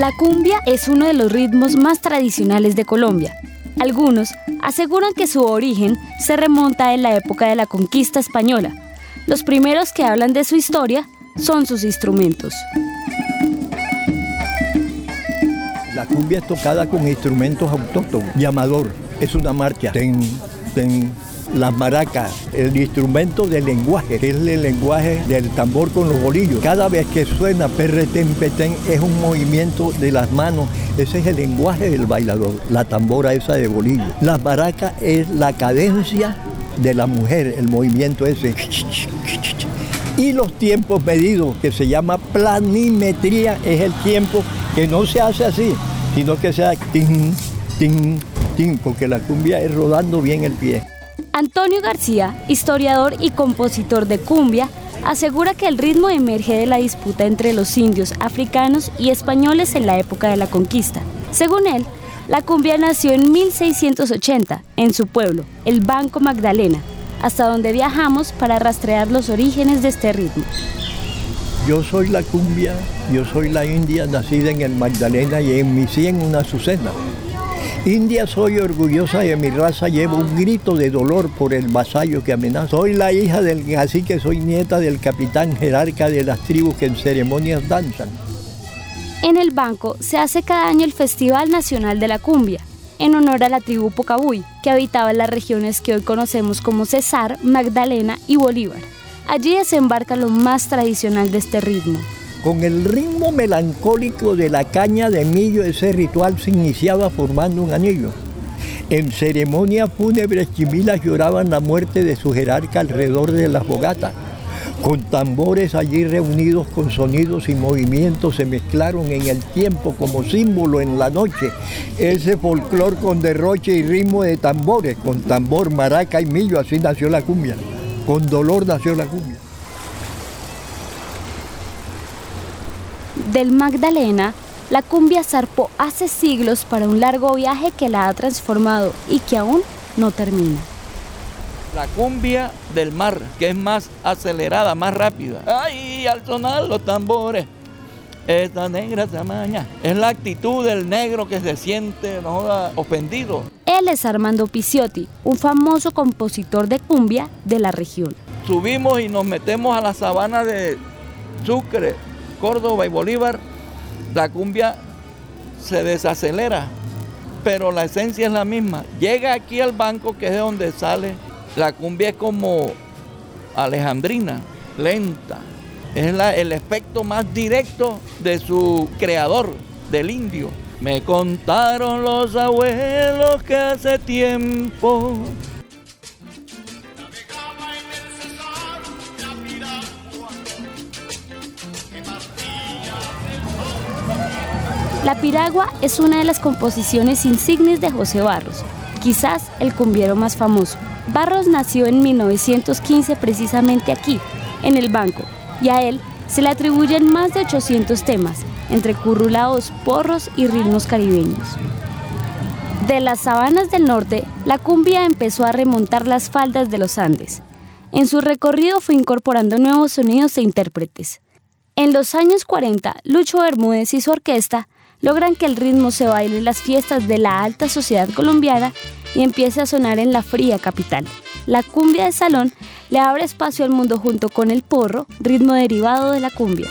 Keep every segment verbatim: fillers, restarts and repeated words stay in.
La cumbia es uno de los ritmos más tradicionales de Colombia. Algunos aseguran que su origen se remonta en la época de la conquista española. Los primeros que hablan de su historia son sus instrumentos. La cumbia es tocada con instrumentos autóctonos. Llamador, es una marcha. Ten, ten, las maracas, el instrumento del lenguaje, que es el lenguaje del tambor con los bolillos. Cada vez que suena perretén, petén, es un movimiento de las manos. Ese es el lenguaje del bailador, la tambora esa de bolillo. La maraca es la cadencia de la mujer, el movimiento ese. Y los tiempos medidos, que se llama planimetría, es el tiempo que no se hace así, sino que se hace tin, tin, tin, porque la cumbia es rodando bien el pie. Antonio García, historiador y compositor de cumbia, asegura que el ritmo emerge de la disputa entre los indios africanos y españoles en la época de la conquista. Según él, la cumbia nació en mil seiscientos ochenta, en su pueblo, el Banco Magdalena, hasta donde viajamos para rastrear los orígenes de este ritmo. Yo soy la cumbia, yo soy la india, nacida en el Magdalena y en mi sien una azucena. India soy, orgullosa de mi raza, llevo un grito de dolor por el vasallo que amenaza. Soy la hija del cacique, soy nieta del capitán jerarca de las tribus que en ceremonias danzan. En el Banco se hace cada año el Festival Nacional de la Cumbia, en honor a la tribu Pocabuy, que habitaba en las regiones que hoy conocemos como Cesar, Magdalena y Bolívar. Allí desembarca lo más tradicional de este ritmo. Con el ritmo melancólico de la caña de millo, ese ritual se iniciaba formando un anillo. En ceremonias fúnebres chimilas lloraban la muerte de su jerarca alrededor de las fogatas. Con tambores allí reunidos con sonidos y movimientos se mezclaron en el tiempo como símbolo en la noche. Ese folclor con derroche y ritmo de tambores, con tambor, maraca y millo, así nació la cumbia. Con dolor nació la cumbia. Del Magdalena, la cumbia zarpó hace siglos para un largo viaje que la ha transformado y que aún no termina. La cumbia del mar, que es más acelerada, más rápida. ¡Ay! Al sonar los tambores, esta negra tamaña. Es la actitud del negro que se siente no, ofendido. Él es Armando Picciotti, un famoso compositor de cumbia de la región. Subimos y nos metemos a la sabana de Sucre, Córdoba y Bolívar. La cumbia se desacelera, pero la esencia es la misma. Llega aquí al Banco, que es de donde sale. La cumbia es como alejandrina, lenta. Es la, el efecto más directo de su creador, del indio. Me contaron los abuelos que hace tiempo La piragua es una de las composiciones insignes de José Barros, quizás el cumbiero más famoso. Barros nació en mil novecientos quince precisamente aquí, en el Banco, y a él se le atribuyen más de ochocientos temas, entre currulaos, porros y ritmos caribeños. De las sabanas del norte, la cumbia empezó a remontar las faldas de los Andes. En su recorrido fue incorporando nuevos sonidos e intérpretes. En los años cuarenta, Lucho Bermúdez y su orquesta logran que el ritmo se baile en las fiestas de la alta sociedad colombiana y empiece a sonar en la fría capital. La cumbia de salón le abre espacio al mundo junto con el porro, ritmo derivado de la cumbia.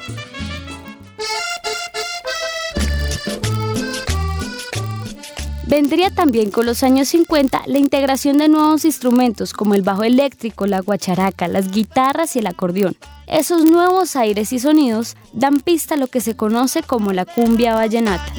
Vendría también con los años cincuenta la integración de nuevos instrumentos como el bajo eléctrico, la guacharaca, las guitarras y el acordeón. Esos nuevos aires y sonidos dan pista a lo que se conoce como la cumbia vallenata.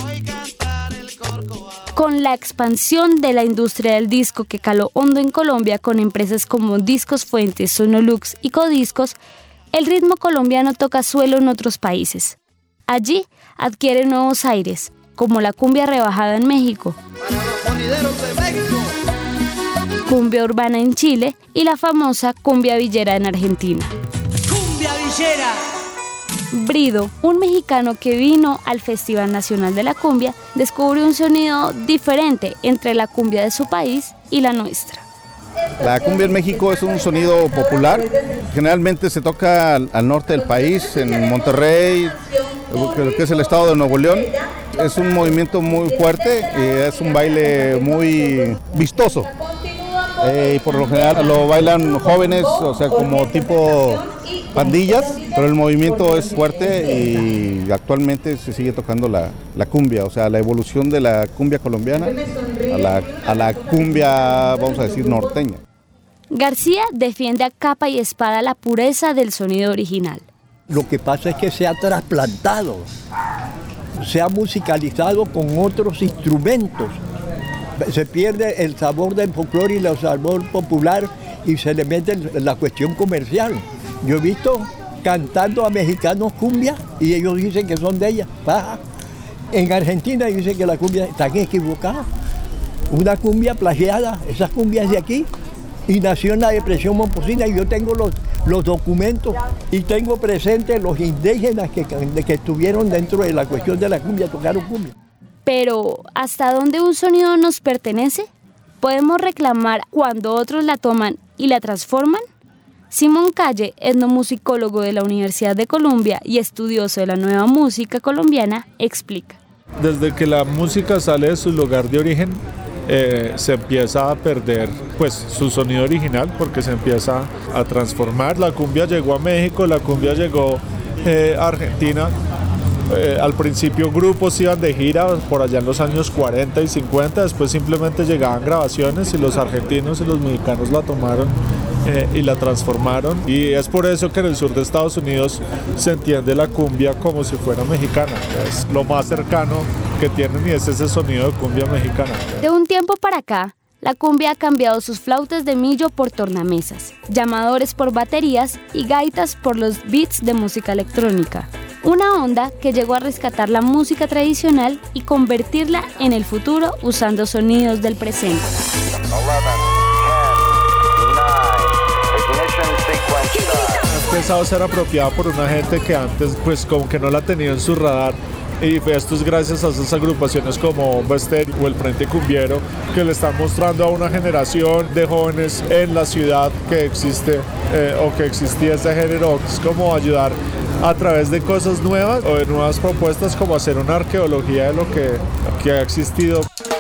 Con la expansión de la industria del disco que caló hondo en Colombia con empresas como Discos Fuentes, Sonolux y Codiscos, el ritmo colombiano toca suelo en otros países. Allí adquiere nuevos aires, como la cumbia rebajada en México, cumbia urbana en Chile y la famosa cumbia villera en Argentina. ¡Cumbia villera! Brido, un mexicano que vino al Festival Nacional de la Cumbia, descubrió un sonido diferente entre la cumbia de su país y la nuestra. La cumbia en México es un sonido popular, generalmente se toca al, al norte del país, en Monterrey, creo que es el estado de Nuevo León. Es un movimiento muy fuerte y es un baile muy vistoso. Eh, y por lo general lo bailan jóvenes, o sea, como tipo pandillas, pero el movimiento es fuerte y actualmente se sigue tocando la, la cumbia, o sea, la evolución de la cumbia colombiana a la, a la cumbia, vamos a decir, norteña. García defiende a capa y espada la pureza del sonido original. Lo que pasa es que se ha trasplantado, se ha musicalizado con otros instrumentos. Se pierde el sabor del folclore y el sabor popular y se le mete la cuestión comercial. Yo he visto cantando a mexicanos cumbia y ellos dicen que son de ellas. Baja. En Argentina dicen que la cumbia está equivocada. Una cumbia plagiada, esas cumbias de aquí, y nació en la depresión momposina y yo tengo los, los documentos y tengo presentes los indígenas que, que estuvieron dentro de la cuestión de la cumbia, tocaron cumbia. Pero, ¿hasta dónde un sonido nos pertenece? ¿Podemos reclamar cuando otros la toman y la transforman? Simón Calle, etnomusicólogo de la Universidad de Columbia y estudioso de la nueva música colombiana, explica. Desde que la música sale de su lugar de origen, eh, se empieza a perder pues, su sonido original porque se empieza a transformar. La cumbia llegó a México, la cumbia llegó eh, a Argentina. Eh, al principio grupos iban de gira por allá en los años cuarenta y cincuenta, después simplemente llegaban grabaciones y los argentinos y los mexicanos la tomaron eh, y la transformaron, y es por eso que en el sur de Estados Unidos se entiende la cumbia como si fuera mexicana. Es lo más cercano que tienen y es ese sonido de cumbia mexicana. De un tiempo para acá, la cumbia ha cambiado sus flautas de millo por tornamesas, llamadores por baterías y gaitas por los beats de música electrónica. Una onda que llegó a rescatar la música tradicional y convertirla en el futuro usando sonidos del presente. Ha empezado a ser apropiada por una gente que antes pues como que no la tenía en su radar. Y esto es gracias a esas agrupaciones como Bomba Estéreo o el Frente Cumbiero, que le están mostrando a una generación de jóvenes en la ciudad que existe eh, o que existía ese género. Es como ayudar a través de cosas nuevas o de nuevas propuestas, como hacer una arqueología de lo que, que ha existido.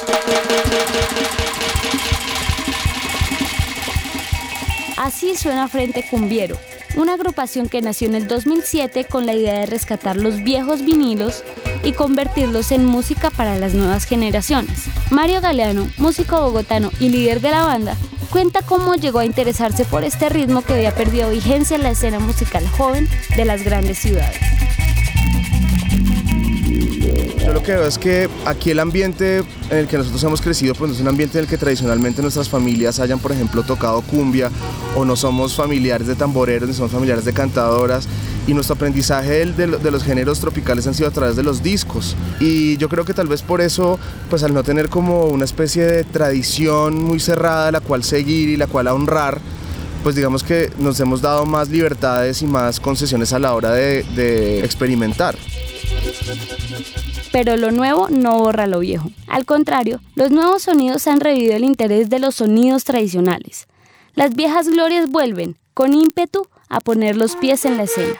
Así suena Frente Cumbiero, una agrupación que nació en el dos mil siete con la idea de rescatar los viejos vinilos y convertirlos en música para las nuevas generaciones. Mario Galeano, músico bogotano y líder de la banda, cuenta cómo llegó a interesarse por este ritmo que había perdido vigencia en la escena musical joven de las grandes ciudades. Yo lo que veo es que aquí el ambiente en el que nosotros hemos crecido pues es un ambiente en el que tradicionalmente nuestras familias hayan, por ejemplo, tocado cumbia, o no somos familiares de tamboreros, ni somos familiares de cantadoras, y nuestro aprendizaje de, de los géneros tropicales han sido a través de los discos. Y yo creo que tal vez por eso, pues al no tener como una especie de tradición muy cerrada a la cual seguir y la cual honrar, pues digamos que nos hemos dado más libertades y más concesiones a la hora de, de experimentar. Pero lo nuevo no borra lo viejo. Al contrario, los nuevos sonidos han revivido el interés de los sonidos tradicionales. Las viejas glorias vuelven, con ímpetu, a poner los pies en la escena.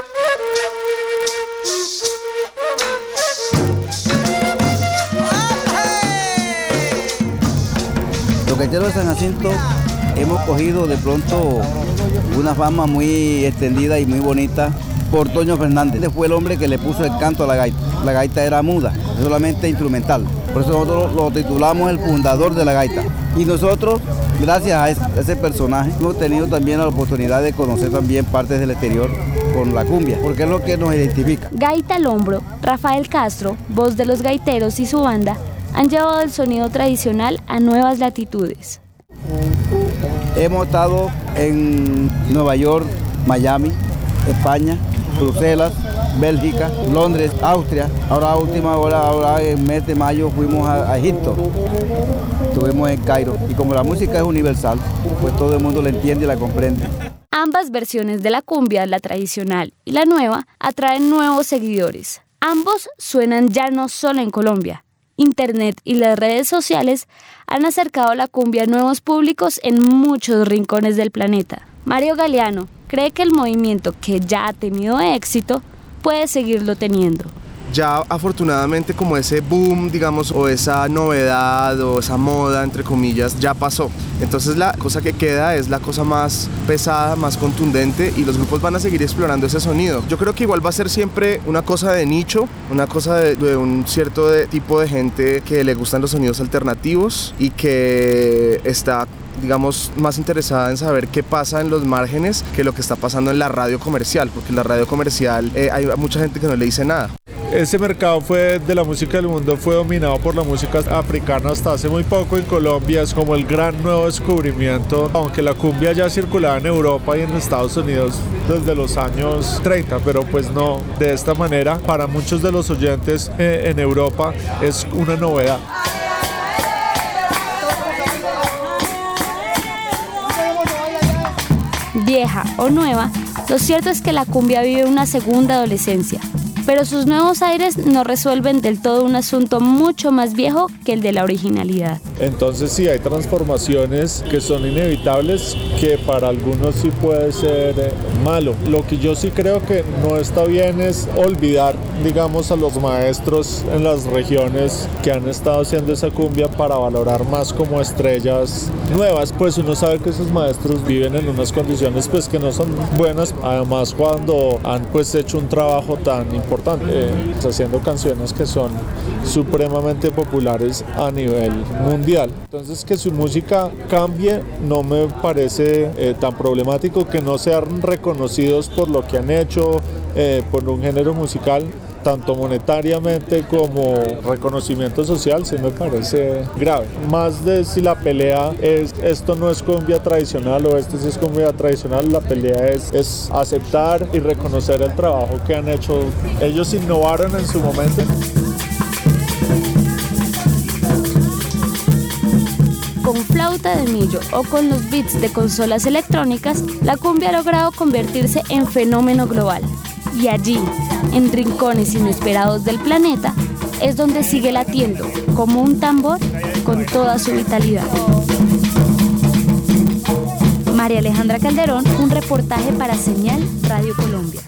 Los gaiteros de San Jacinto hemos cogido de pronto una fama muy extendida y muy bonita por Toño Fernández. Fue el hombre que le puso el canto a la gaita. La gaita era muda, solamente instrumental. Por eso nosotros lo titulamos el fundador de la gaita. Y nosotros, gracias a ese personaje, hemos tenido también la oportunidad de conocer también partes del exterior con la cumbia, porque es lo que nos identifica. Gaita al hombro, Rafael Castro, voz de los gaiteros, y su banda han llevado el sonido tradicional a nuevas latitudes. Hemos estado en Nueva York, Miami, España, Bruselas, Bélgica, Londres, Austria. Ahora a última hora, ahora en el mes de mayo fuimos a, a Egipto. Estuvimos en Cairo. Y como la música es universal, pues todo el mundo la entiende y la comprende. Ambas versiones de la cumbia, la tradicional y la nueva, atraen nuevos seguidores. Ambos suenan ya no solo en Colombia. Internet y las redes sociales han acercado la cumbia a nuevos públicos en muchos rincones del planeta. Mario Galeano cree que el movimiento, que ya ha tenido éxito, puede seguirlo teniendo. Ya afortunadamente como ese boom, digamos, o esa novedad o esa moda, entre comillas, ya pasó. Entonces la cosa que queda es la cosa más pesada, más contundente, y los grupos van a seguir explorando ese sonido. Yo creo que igual va a ser siempre una cosa de nicho, una cosa de, de un cierto de, tipo de gente que le gustan los sonidos alternativos y que está, digamos, más interesada en saber qué pasa en los márgenes que lo que está pasando en la radio comercial, porque en la radio comercial eh, hay mucha gente que no le dice nada. Ese mercado fue de la música del mundo fue dominado por la música africana hasta hace muy poco en Colombia. Es como el gran nuevo descubrimiento, aunque la cumbia ya circulaba en Europa y en Estados Unidos desde los años treinta, pero pues no de esta manera. Para muchos de los oyentes eh, en Europa es una novedad. Vieja o nueva, lo cierto es que la cumbia vive una segunda adolescencia, pero sus nuevos aires no resuelven del todo un asunto mucho más viejo que el de la originalidad. Entonces sí, hay transformaciones que son inevitables, que para algunos sí puede ser eh, malo. Lo que yo sí creo que no está bien es olvidar, digamos, a los maestros en las regiones que han estado haciendo esa cumbia para valorar más como estrellas nuevas. Pues uno sabe que esos maestros viven en unas condiciones pues que no son buenas, además cuando han pues hecho un trabajo tan importante. Eh, haciendo canciones que son supremamente populares a nivel mundial. Entonces que su música cambie no me parece eh, tan problemático, que no sean reconocidos por lo que han hecho, eh, por un género musical, tanto monetariamente como reconocimiento social, sí me parece grave. Más de si la pelea es esto no es cumbia tradicional o esto sí es cumbia tradicional, la pelea es, es aceptar y reconocer el trabajo que han hecho. Ellos innovaron en su momento. Con flauta de millo o con los beats de consolas electrónicas, la cumbia ha logrado convertirse en fenómeno global. Y allí, en rincones inesperados del planeta, es donde sigue latiendo, como un tambor, con toda su vitalidad. María Alejandra Calderón, un reportaje para Señal Radio Colombia.